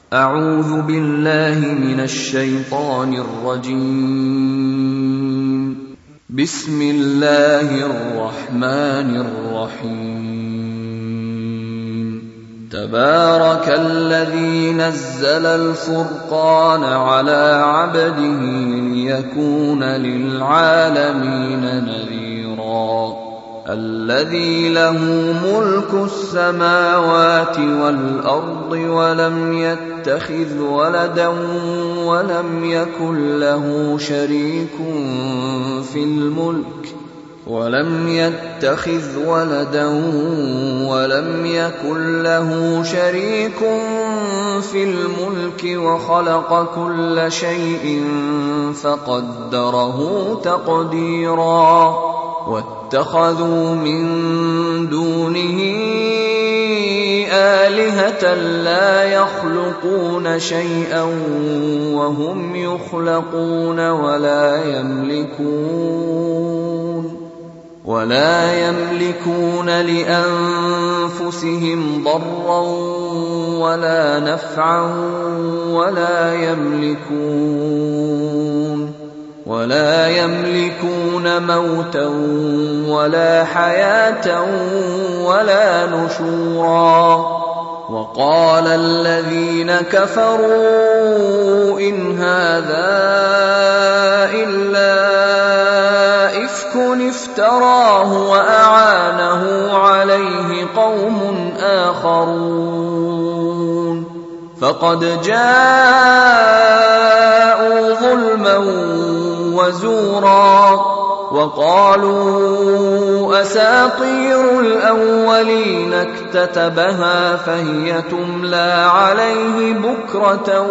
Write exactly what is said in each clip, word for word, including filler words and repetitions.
أعوذ بالله من الشيطان الرجيم. بسم الله الرحمن الرحيم. تبارك الذي نزل الفرقان على عبده ليكون للعالمين نذيرا. الذي له ملك السماوات والأرض ولم يتخذ ولدا ولم يكن له شريك في الملك ولم يتخذ ولدا ولم يكن له شريك في الملك وخلق كل شيء فقدره تقديرا. واتخذوا من دونه آلهة لا يخلقون شيئا وهم يخلقون ولا يملكون ولا يملكون لأنفسهم ضرا ولا نفعا ولا يملكون ولا يملكون موتا ولا حياة ولا نشورا. وقال الذين كفروا إن هذا إلا إفك افتراه وأعانه عليه قوم آخرون فقد جاءوا ظلما وزورا. وقالوا أساطير الأولين اكتتبها فهي تملى عليه بكرة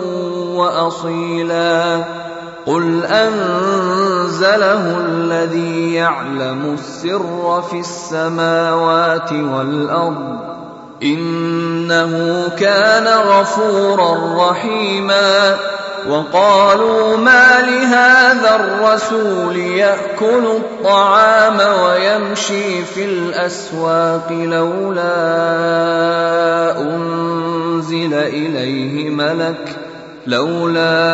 وأصيلا. قل أنزله الذي يعلم السر في السماوات والأرض إنه كان غفورا رحيما. وقالوا ما لهذا الرسول يأكل الطعام ويمشي في الأسواق لولا أنزل إليه ملك لولا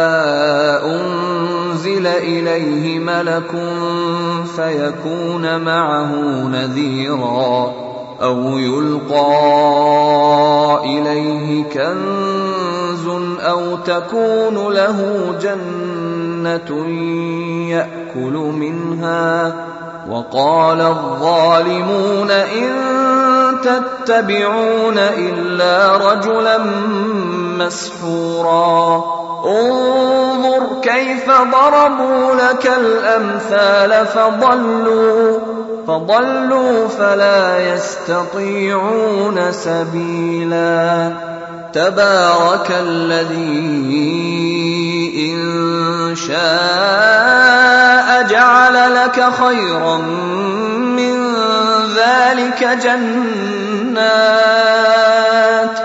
أنزل إليه ملك فيكون معه نذيرا أو يلقى إليه كنز أو تكون له جنة يأكل منها. وقال الظالمون إن تتبعون إلا رجلا مسحورا. انظر كيف ضربوا لك الأمثال فضلوا فضلوا فلا يستطيعون سبيلا. تبارك الذي إن شاء جعل لك خيرا من ذلك جنات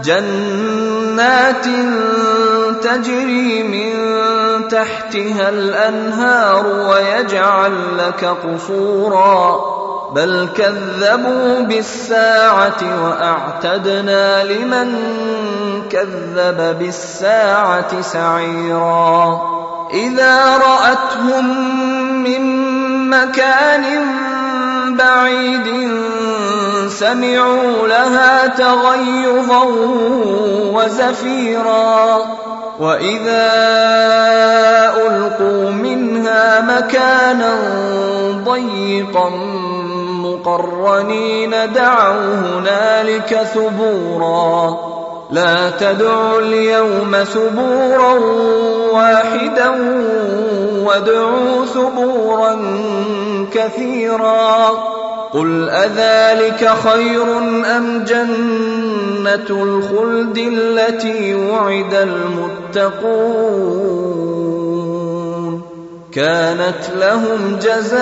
جنات تجري من تحتها الأنهار ويجعل لك قصورا. بل كذبوا بالساعة وأعتدنا لمن كذب بالساعة سعيرا. إذا رأتهم من مكان بعيد سمعوا لها تغيظا وزفيرا. وإذا ألقوا منها مكانا ضيقا مقرنين دعوا هنالك ثبورا. لا تدعوا اليوم ثبورا واحدا وادعوا ثبورا كثيرا. قل أذلك خير أم جنة الخلد التي وعد المتقون كانت لهم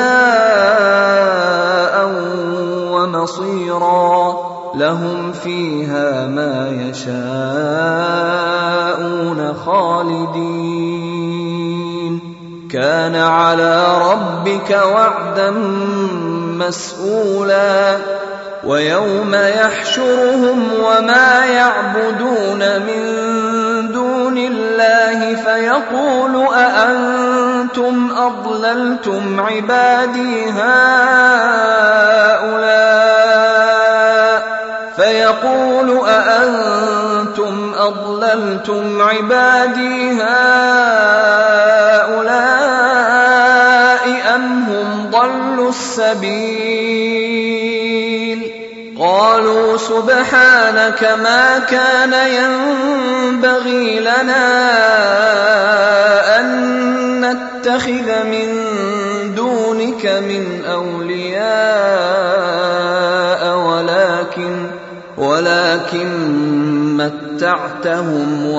جزاء ومصيرا. لهم فيها ما يشاءون خالدين كان على ربك وعدا مسئولا. ويوم يحشرهم وما يعبدون من دون الله فيقول أأنتم أضللتم عبادي هؤلاء فيقول أأنتم أضللتم عبادي هؤلاء أم هم ضلوا السبيل قالوا سبحانك ما كان ينبغي لنا أن نتخذ من دونك من أولياء ولكن ولكن متعتهم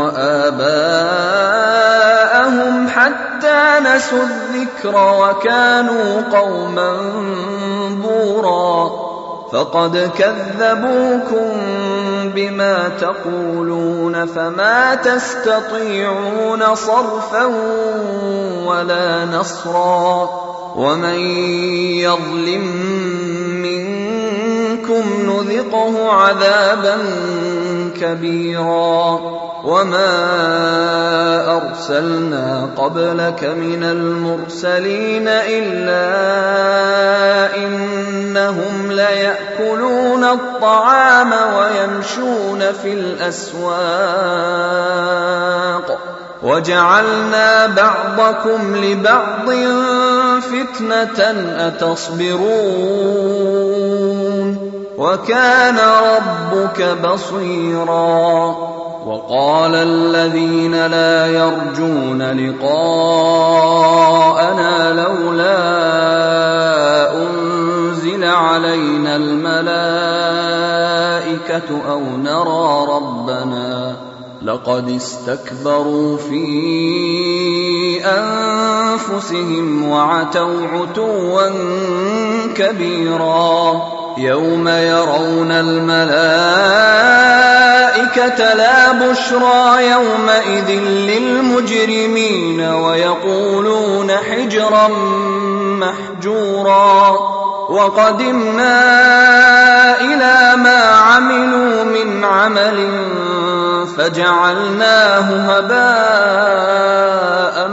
وآباءهم حتى نسوا الذكر وكانوا قوما بورا فقد كذبوكم بما تقولون فما تستطيعون صرفا ولا نصرا ومن يظلم منكم نذقه عذابا كبيرا وما أرسلنا قبلك من المرسلين إلا إنهم ليأكلون الطعام ويمشون في الأسواق وجعلنا بعضكم لبعض فتنة أتصبرون وكان ربك بصيرا وقال الذين لا يرجون لقاءنا لولا أنزل علينا الملائكة أو نرى ربنا لقد استكبروا في أنفسهم وعتوا عتوا كبيرا يوم يرون الملائكة لا بشرى يومئذ للمجرمين ويقولون حجرا محجورا وقدمنا إلى ما عملوا من عمل فجعلناه هباء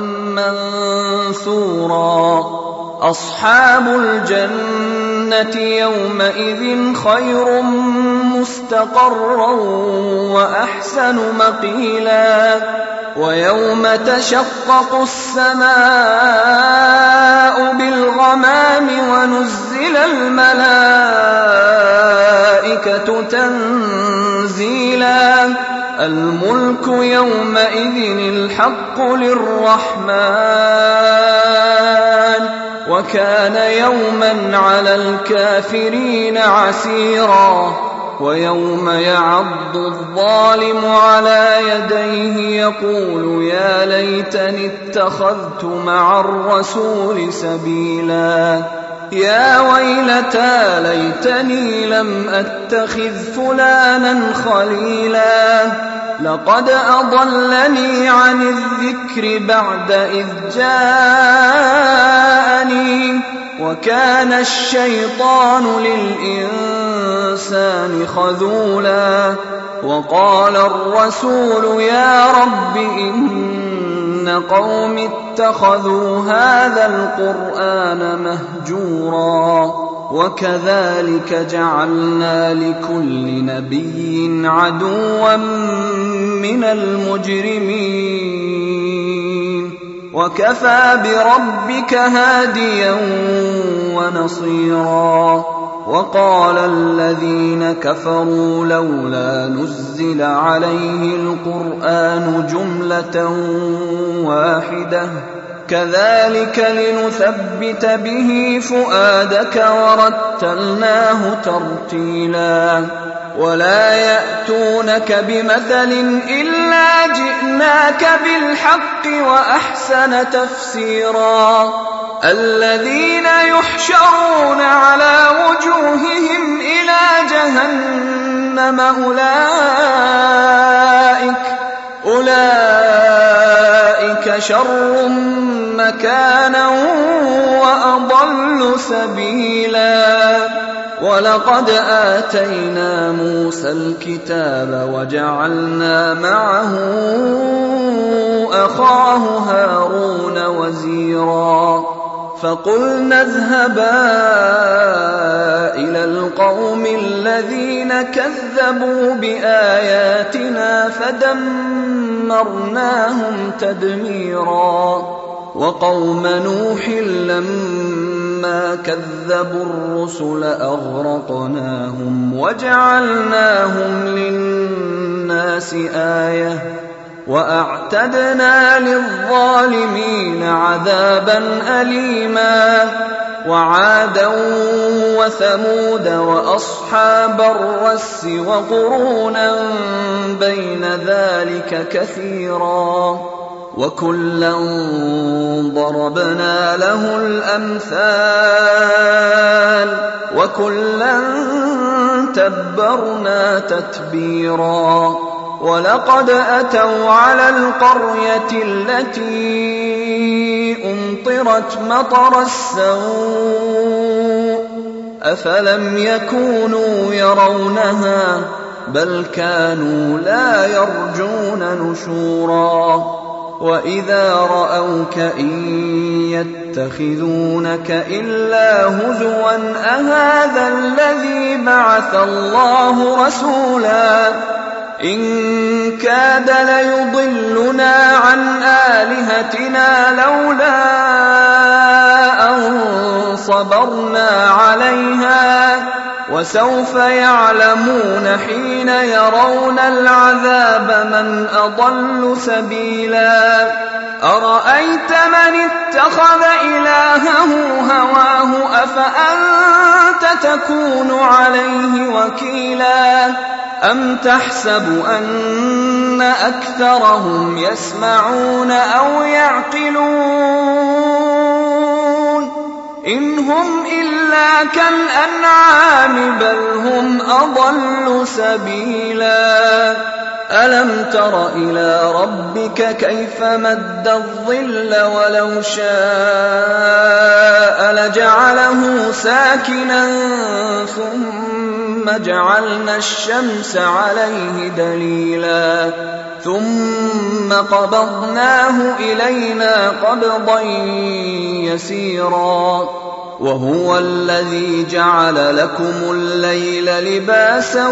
منثورا أصحاب الجنة يومئذ خير مستقرا وأحسن مقيلا ويوم تشقق السماء بالغمام ونزل الملائكة تنزيلا الملك يومئذ الحق للرحمن وكان يوما على الكافرين عسيرا ويوم يعض الظالم على يديه يقول يا ليتني اتخذت مع الرسول سبيلا يا ويلتى ليتني لم أتخذ فلانا خليلا لقد أضلني عن الذكر بعد إذ جاءني وكان الشيطان للإنسان خذولا وقال الرسول يا رب إن قوم اتخذوا هذا القرآن مهجورا وكذلك جعلنا لكل نبي عدوا من المجرمين وكفى بربك هاديا ونصيرا وقال الذين كفروا لولا نزل عليه القرآن جملة واحدة كذلك لنثبت به فؤادك ورتلناه ترتيلا ولا يأتونك بمثل إلا جئناك بالحق وأحسن تفسيرا الذين يحشرون على وجوههم إلى جهنم أولئك أولئك شر مكانا وأضل سبيلا ولقد آتينا موسى الكتاب وجعلنا معه أخاه هارون وزيرا فقلنا اذهبا إلى القوم الذين كذبوا بآياتنا فدمرناهم تدميرا وقوم نوح لما كذبوا الرسل أغرقناهم وجعلناهم للناس آية وأعتدنا للظالمين عذابا أليما وعادا وثمود وأصحاب الرس وقرونا بين ذلك كثيرا وكلا ضربنا له الأمثال وكلا تبرنا تتبيرا ولقد أتوا على القرية التي أمطرت مطر السوء أفلم يكونوا يرونها بل كانوا لا يرجون نشورا وإذا رأوك إن يتخذونك إلا هزوا أهذا الذي بعث الله رسولا إن كاد ليضلنا عن آلهتنا لولا أن صبرنا عليها وسوف يعلمون حين يرون العذاب من أضل سبيلا أرأيت من اتخذ إلهه هواه أفأنت تكون عليه وكيلا أم تحسب أن أكثرهم يسمعون أو يعقلون إن هم إلا كالأنعام بل هم أضل سبيلا ألم تر إلى ربك كيف مد الظل ولو شاء لجعله ساكنا ثم جعلنا الشمس عليه دليلا ثم قبضناه إلينا قبضا يسيرا وهو الذي جعل لكم الليل لباسا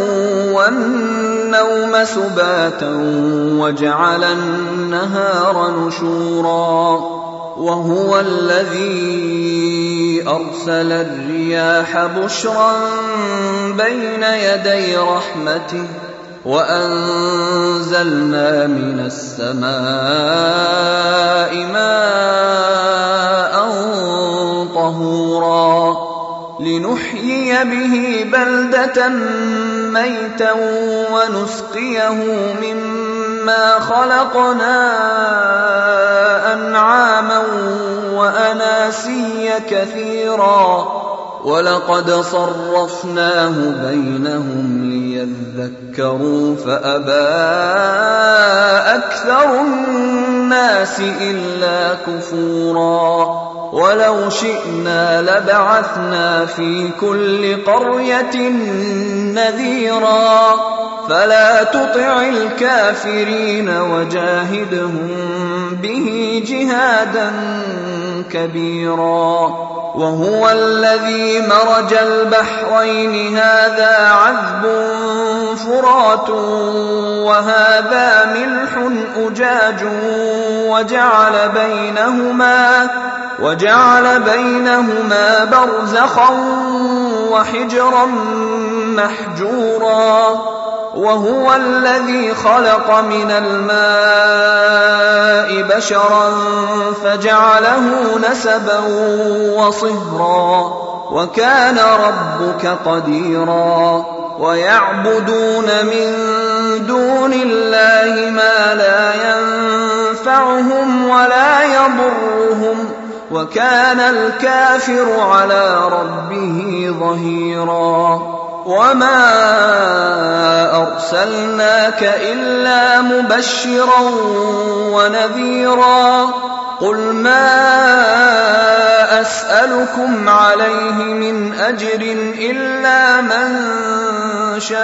والنوم سباتا وجعل النهار نشورا وهو الذي أرسل الرياح بشرا بين يدي رحمته وأنزلنا من السماء ماء طهورا لنحيي به بلدة ميتا ونسقيه مما خلقنا أنعاما وأناسيا كثيرا ولقد صرفناه بينهم ليذكروا فأبى أكثر الناس إلا كفورا ولو شئنا لبعثنا في كل قرية نذيرا فلا تطع الكافرين وجاهدهم به جهادا كبيرا وهو الذي مرج البحرين هذا عذب فرات وهذا ملح أجاج وجعل بينهما وجعل بينهما برزخا وحجرا محجورا وهو الذي خلق من الماء بشرا فجعله نسبا وصهرا وكان ربك قديرا ويعبدون من دون الله ما لا ينفعهم ولا يضرهم وكان الكافر على ربه ظهيرا وما أرسلناك إلا مبشرا ونذيرا قل ما أسألكم عليه من أجر إلا من شاء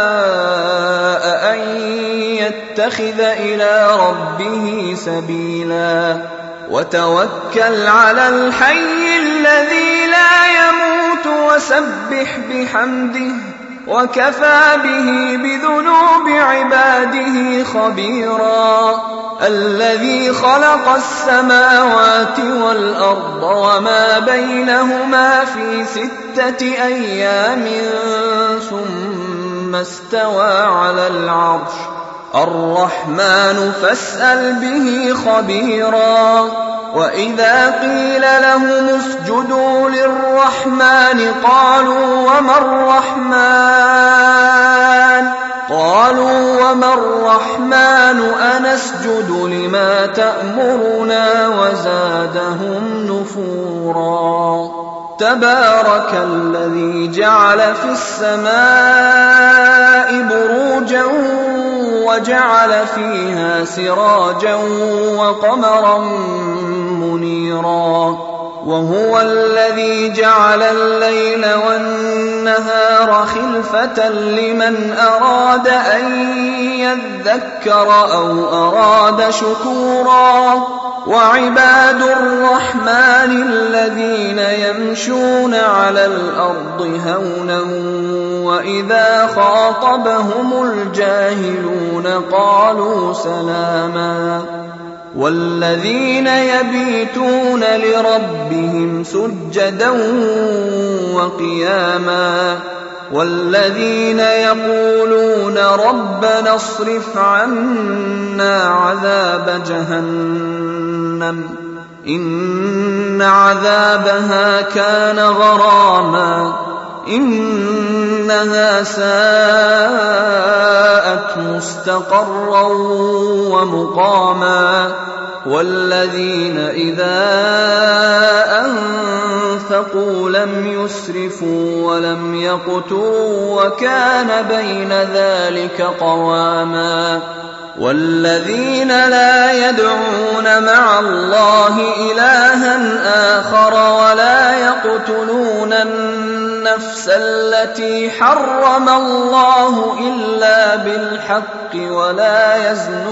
أن يتخذ إلى ربه سبيلا وتوكل على الحي الذي لا يموت وسبح بحمده وكفى به بذنوب عباده خبيرا الذي خلق السماوات والأرض وما بينهما في ستة أيام ثم استوى على العرش الرحمن فاسأل به خبيرا وإذا قيل لهم اسجدوا للرحمن قالوا وما الرحمن قالوا وما الرحمن أنسجد لما تأمرنا وزادهم نفورا تبارك الذي جعل في السماء بروجا وجعل فيها سراجا وقمرا منيرا وهو الذي جعل الليل والنهار خلفة لمن أراد أن يذكر أو أراد شكورا وعباد الرحمن الذين يمشون على الأرض هونا وإذا خاطبهم الجاهلون قالوا سلاما والذين يبيتون لربهم سجدا وقياما والذين يقولون ربنا اصرف عنا عذاب جهنم إن عذابها كان غراما إنها ساءت مستقرا ومقاما والذين إذا أنفقوا لم يسرفوا ولم يقتروا وكان بين ذلك قواما والذين لا يدعون مع الله إلها آخر ولا يقتلون النفس التي حرم الله إلا بالحق ولا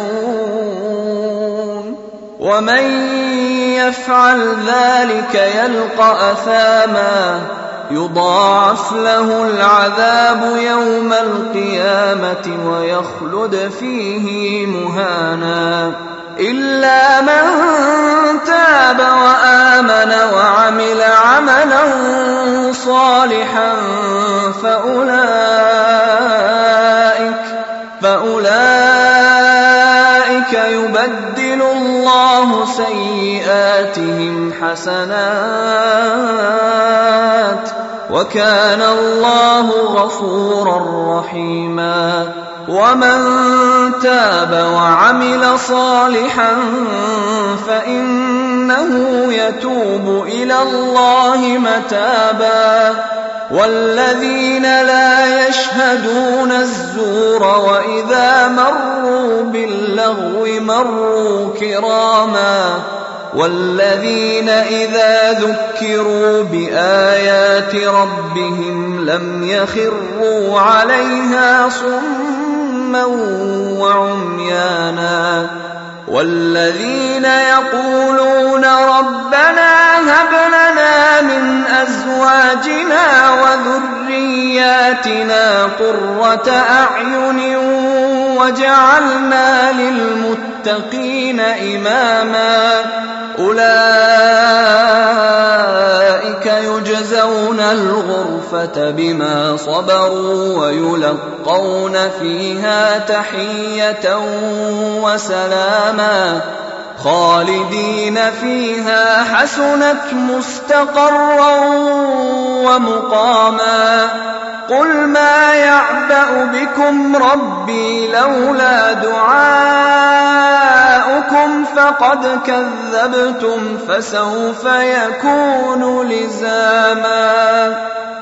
يزنون ومن يفعل ذلك يلقى أثاما يضاعف له العذاب يوم القيامة ويخلد فيه مهانا إلا من تاب وآمن وعمل عملا صالحا فأولئك, فأولئك يبدل الله سيئاتهم حسنات وكان الله غفورا رحيما ومن تاب وعمل صالحا فإنه يتوب إلى الله متابا والذين لا يشهدون الزور وإذا مروا باللغو مروا كراما والذين إذا ذكروا بآيات ربهم لم يخروا عليها صما وعميانا والذين يقولون ربنا هب لنا من أزواجنا وذرياتنا قرة أعين وجعلنا للمتقين إماما أولئك يجزون الغرفة بما صبروا ويلقون فيها تحية وسلاما خالدين فيها حسنت مستقرا ومقاما قل ما يعبأ بكم ربي لولا دعاؤكم فقد كذبتم فسوف يكون لزاما